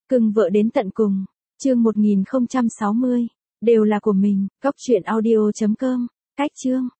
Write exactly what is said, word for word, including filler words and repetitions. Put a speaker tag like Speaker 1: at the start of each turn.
Speaker 1: Cưng vợ đến tận cùng. Chương một nghìn không trăm sáu mươi. Đều là của mình. Cóc truyện audio chấm com. Cách chương.